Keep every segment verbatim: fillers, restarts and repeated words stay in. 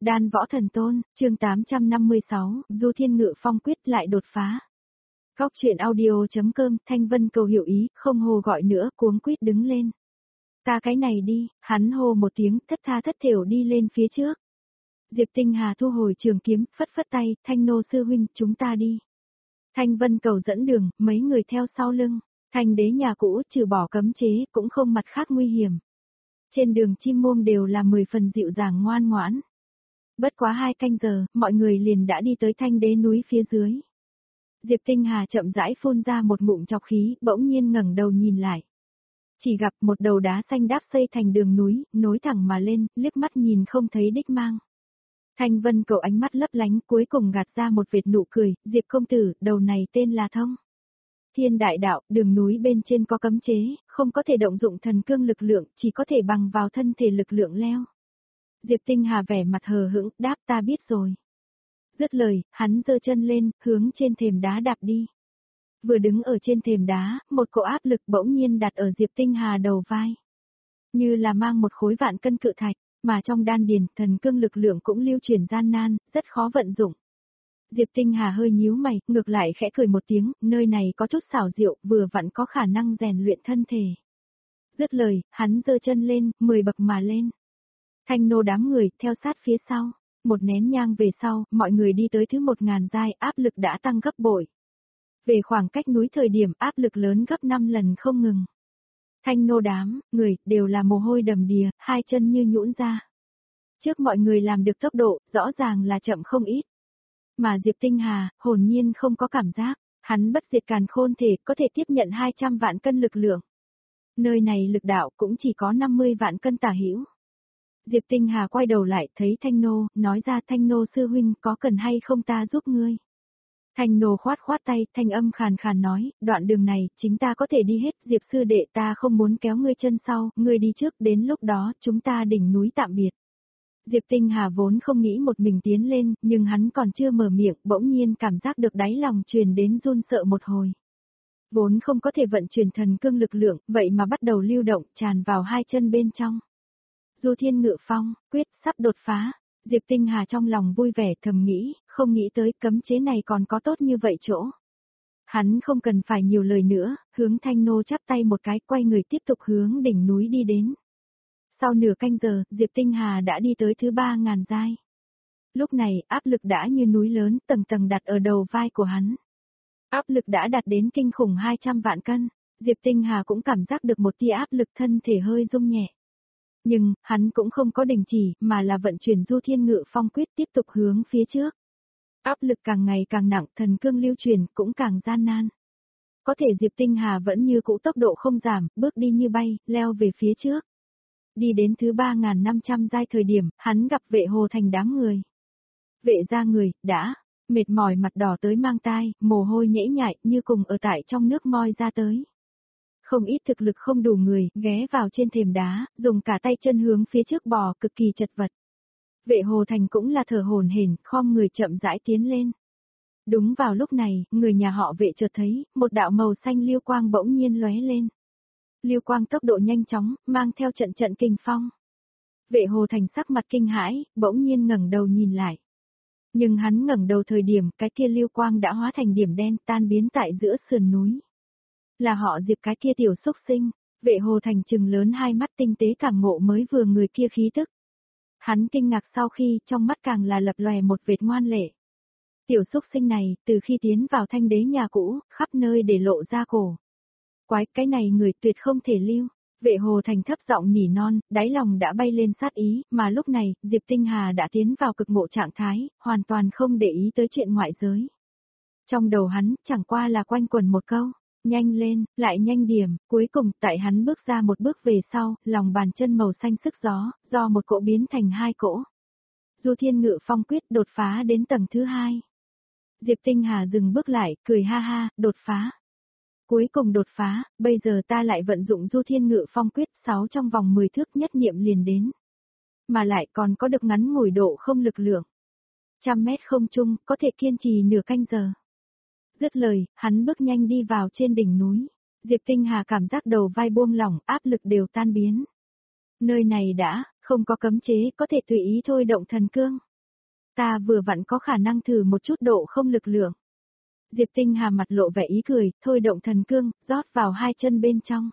Đan Võ Thần Tôn, chương tám trăm năm mươi sáu, Du Thiên Ngự Phong quyết lại đột phá. Góc truyện audio.com, Thanh Vân cầu hiểu ý, không hồ gọi nữa, cuống quýt đứng lên. Ta cái này đi, hắn hô một tiếng, thất tha thất thểu đi lên phía trước. Diệp Tinh Hà thu hồi trường kiếm, phất phất tay, Thanh nô sư huynh, chúng ta đi. Thanh Vân cầu dẫn đường, mấy người theo sau lưng. Thanh đế nhà cũ, trừ bỏ cấm chế, cũng không mặt khác nguy hiểm. Trên đường chim muông đều là mười phần dịu dàng ngoan ngoãn. Bất quá hai canh giờ, mọi người liền đã đi tới Thanh đế núi phía dưới. Diệp Tinh Hà chậm rãi phun ra một ngụm trọc khí, bỗng nhiên ngẩng đầu nhìn lại. Chỉ gặp một đầu đá xanh đáp xây thành đường núi, nối thẳng mà lên, liếc mắt nhìn không thấy đích mang. Thanh Vân cầu ánh mắt lấp lánh, cuối cùng gạt ra một vệt nụ cười, Diệp công tử, đầu này tên là Thông Thiên Đại Đạo, đường núi bên trên có cấm chế, không có thể động dụng thần cương lực lượng, chỉ có thể bằng vào thân thể lực lượng leo. Diệp Tinh Hà vẻ mặt hờ hững, đáp ta biết rồi. Dứt lời, hắn giơ chân lên, hướng trên thềm đá đạp đi. Vừa đứng ở trên thềm đá, một cỗ áp lực bỗng nhiên đặt ở Diệp Tinh Hà đầu vai. Như là mang một khối vạn cân cự thạch, mà trong đan điền, thần cương lực lượng cũng lưu chuyển gian nan, rất khó vận dụng. Diệp Tinh Hà hơi nhíu mày, ngược lại khẽ cười một tiếng, nơi này có chút xảo diệu, vừa vặn có khả năng rèn luyện thân thể. Dứt lời, hắn giơ chân lên, mười bậc mà lên. Thanh nô đám người, theo sát phía sau. Một nén nhang về sau, mọi người đi tới thứ một ngàn giai, áp lực đã tăng gấp bội. Về khoảng cách núi thời điểm, áp lực lớn gấp năm lần không ngừng. Thanh nô đám, người, đều là mồ hôi đầm đìa, hai chân như nhũn ra. Trước mọi người làm được tốc độ, rõ ràng là chậm không ít. Mà Diệp Tinh Hà, hồn nhiên không có cảm giác, hắn bất diệt càn khôn thể, có thể tiếp nhận hai trăm vạn cân lực lượng. Nơi này lực đạo cũng chỉ có năm mươi vạn cân tả hữu. Diệp Tinh Hà quay đầu lại, thấy Thanh nô, nói ra Thanh nô sư huynh có cần hay không ta giúp ngươi. Thanh nô khoát khoát tay, thanh âm khàn khàn nói, đoạn đường này, chính ta có thể đi hết, Diệp sư đệ ta không muốn kéo ngươi chân sau, ngươi đi trước, đến lúc đó, chúng ta đỉnh núi tạm biệt. Diệp Tinh Hà vốn không nghĩ một mình tiến lên, nhưng hắn còn chưa mở miệng, bỗng nhiên cảm giác được đáy lòng truyền đến run sợ một hồi. Vốn không có thể vận chuyển thần cương lực lượng, vậy mà bắt đầu lưu động, tràn vào hai chân bên trong. Du Thiên Ngự Phong, quyết sắp đột phá. Diệp Tinh Hà trong lòng vui vẻ thầm nghĩ, không nghĩ tới cấm chế này còn có tốt như vậy chỗ. Hắn không cần phải nhiều lời nữa, hướng Thanh nô chắp tay một cái, quay người tiếp tục hướng đỉnh núi đi đến. Sau nửa canh giờ, Diệp Tinh Hà đã đi tới thứ ba ngàn giai. Lúc này, áp lực đã như núi lớn, tầng tầng đặt ở đầu vai của hắn. Áp lực đã đạt đến kinh khủng hai trăm vạn cân, Diệp Tinh Hà cũng cảm giác được một tia áp lực, thân thể hơi rung nhẹ. Nhưng, hắn cũng không có đình chỉ, mà là vận chuyển Du Thiên Ngự Phong quyết tiếp tục hướng phía trước. Áp lực càng ngày càng nặng, thần cương lưu truyền cũng càng gian nan. Có thể Diệp Tinh Hà vẫn như cũ tốc độ không giảm, bước đi như bay, leo về phía trước. Đi đến thứ ba nghìn năm trăm giai thời điểm, hắn gặp Vệ Hồ Thành đám người. Vệ gia người, đã, mệt mỏi mặt đỏ tới mang tai, mồ hôi nhễ nhại như cùng ở tại trong nước moi ra tới. Không ít thực lực không đủ người, ghé vào trên thềm đá, dùng cả tay chân hướng phía trước bò, cực kỳ chật vật. Vệ Hồ Thành cũng là thở hổn hển, khom người chậm rãi tiến lên. Đúng vào lúc này, người nhà họ Vệ chợt thấy, một đạo màu xanh lưu quang bỗng nhiên lóe lên. Lưu quang tốc độ nhanh chóng, mang theo trận trận kinh phong. Vệ Hồ Thành sắc mặt kinh hãi, bỗng nhiên ngẩng đầu nhìn lại. Nhưng hắn ngẩng đầu thời điểm, cái kia lưu quang đã hóa thành điểm đen, tan biến tại giữa sườn núi. Là họ Diệp cái kia tiểu xúc sinh. Vệ Hồ Thành trừng lớn hai mắt tinh tế cảm ngộ mới vừa người kia khí tức. Hắn kinh ngạc sau khi, trong mắt càng là lập lòe một vệt ngoan lệ. Tiểu xúc sinh này, từ khi tiến vào Thanh đế nhà cũ, khắp nơi để lộ ra cổ. Quái, cái này người tuyệt không thể lưu. Vệ Hồ Thành thấp giọng nỉ non, đáy lòng đã bay lên sát ý, mà lúc này, Diệp Tinh Hà đã tiến vào cực ngộ trạng thái, hoàn toàn không để ý tới chuyện ngoại giới. Trong đầu hắn, chẳng qua là quanh quẩn một câu. Nhanh lên, lại nhanh điểm, cuối cùng tại hắn bước ra một bước về sau, lòng bàn chân màu xanh sức gió, do một cỗ biến thành hai cỗ. Du Thiên Ngự Phong quyết đột phá đến tầng thứ hai. Diệp Tinh Hà dừng bước lại, cười ha ha, đột phá. Cuối cùng đột phá, bây giờ ta lại vận dụng Du Thiên Ngự Phong quyết sáu trong vòng mười thước nhất niệm liền đến. Mà lại còn có được ngắn ngủi độ không lực lượng. Trăm mét không trung, có thể kiên trì nửa canh giờ. Dứt lời, hắn bước nhanh đi vào trên đỉnh núi. Diệp Tinh Hà cảm giác đầu vai buông lỏng, áp lực đều tan biến. Nơi này đã, không có cấm chế, có thể tùy ý thôi động thần cương. Ta vừa vặn có khả năng thử một chút độ không lực lượng. Diệp Tinh Hà mặt lộ vẻ ý cười, thôi động thần cương, rót vào hai chân bên trong.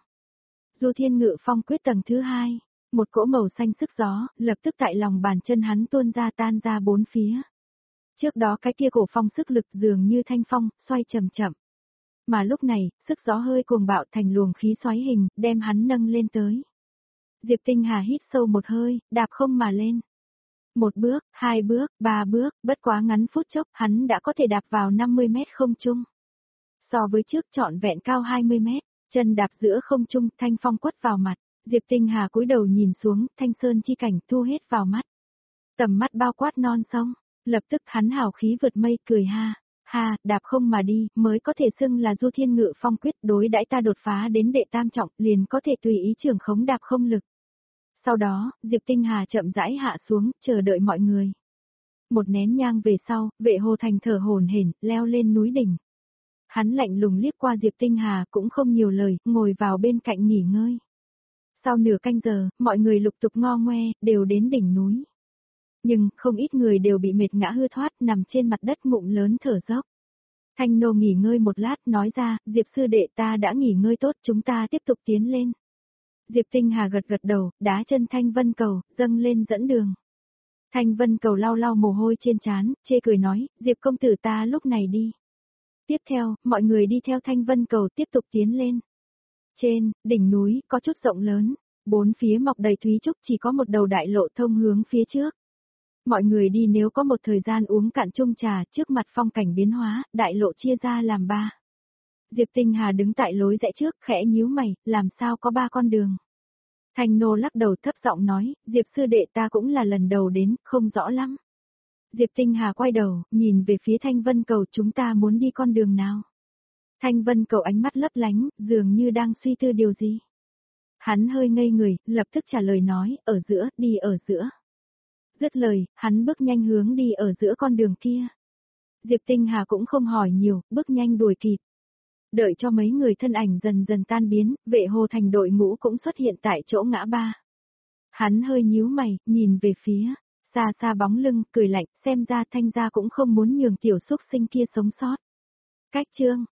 Du Thiên Ngự Phong quyết tầng thứ hai, một cỗ màu xanh sức gió, lập tức tại lòng bàn chân hắn tuôn ra tan ra bốn phía. Trước đó cái kia cổ phong sức lực dường như thanh phong, xoay chậm chậm. Mà lúc này, sức gió hơi cuồng bạo thành luồng khí xoáy hình, đem hắn nâng lên tới. Diệp Tinh Hà hít sâu một hơi, đạp không mà lên. Một bước, hai bước, ba bước, bất quá ngắn phút chốc, hắn đã có thể đạp vào năm mươi mét không trung. So với trước trọn vẹn cao hai mươi mét, chân đạp giữa không trung, thanh phong quất vào mặt. Diệp Tinh Hà cúi đầu nhìn xuống, thanh sơn chi cảnh thu hết vào mắt. Tầm mắt bao quát non sông, lập tức hắn hào khí vượt mây cười ha. Ha, đạp không mà đi, mới có thể xưng là Du Thiên Ngự Phong quyết, đối đãi ta đột phá đến đệ tam trọng, liền có thể tùy ý trưởng khống đạp không lực. Sau đó, Diệp Tinh Hà chậm rãi hạ xuống, chờ đợi mọi người. Một nén nhang về sau, Vệ Hồ Thành thở hổn hển, leo lên núi đỉnh. Hắn lạnh lùng liếc qua Diệp Tinh Hà, cũng không nhiều lời, ngồi vào bên cạnh nghỉ ngơi. Sau nửa canh giờ, mọi người lục tục ngo ngoe, đều đến đỉnh núi. Nhưng, không ít người đều bị mệt ngã hư thoát, nằm trên mặt đất ngụm lớn thở dốc. Thanh Nô nghỉ ngơi một lát, nói ra, Diệp sư đệ ta đã nghỉ ngơi tốt, chúng ta tiếp tục tiến lên. Diệp Tinh Hà gật gật đầu, đá chân Thanh Vân Cầu, dâng lên dẫn đường. Thanh Vân Cầu lau lau mồ hôi trên trán, chê cười nói, Diệp công tử ta lúc này đi. Tiếp theo, mọi người đi theo Thanh Vân Cầu tiếp tục tiến lên. Trên, đỉnh núi, có chút rộng lớn, bốn phía mọc đầy thúy trúc, chỉ có một đầu đại lộ thông hướng phía trước. Mọi người đi nếu có một thời gian uống cạn chung trà, trước mặt phong cảnh biến hóa, đại lộ chia ra làm ba. Diệp Tinh Hà đứng tại lối rẽ trước, khẽ nhíu mày, làm sao có ba con đường. Thanh Nô lắc đầu thấp giọng nói, Diệp sư đệ ta cũng là lần đầu đến, không rõ lắm. Diệp Tinh Hà quay đầu, nhìn về phía Thanh Vân Cầu, chúng ta muốn đi con đường nào. Thanh Vân Cầu ánh mắt lấp lánh, dường như đang suy tư điều gì. Hắn hơi ngây người, lập tức trả lời nói, ở giữa, đi ở giữa. Dứt lời, hắn bước nhanh hướng đi ở giữa con đường kia. Diệp Tinh Hà cũng không hỏi nhiều, bước nhanh đuổi kịp. Đợi cho mấy người thân ảnh dần dần tan biến, Vệ Hồ Thành đội ngũ cũng xuất hiện tại chỗ ngã ba. Hắn hơi nhíu mày, nhìn về phía, xa xa bóng lưng, cười lạnh, xem ra Thanh gia cũng không muốn nhường tiểu xúc sinh kia sống sót. Cách chương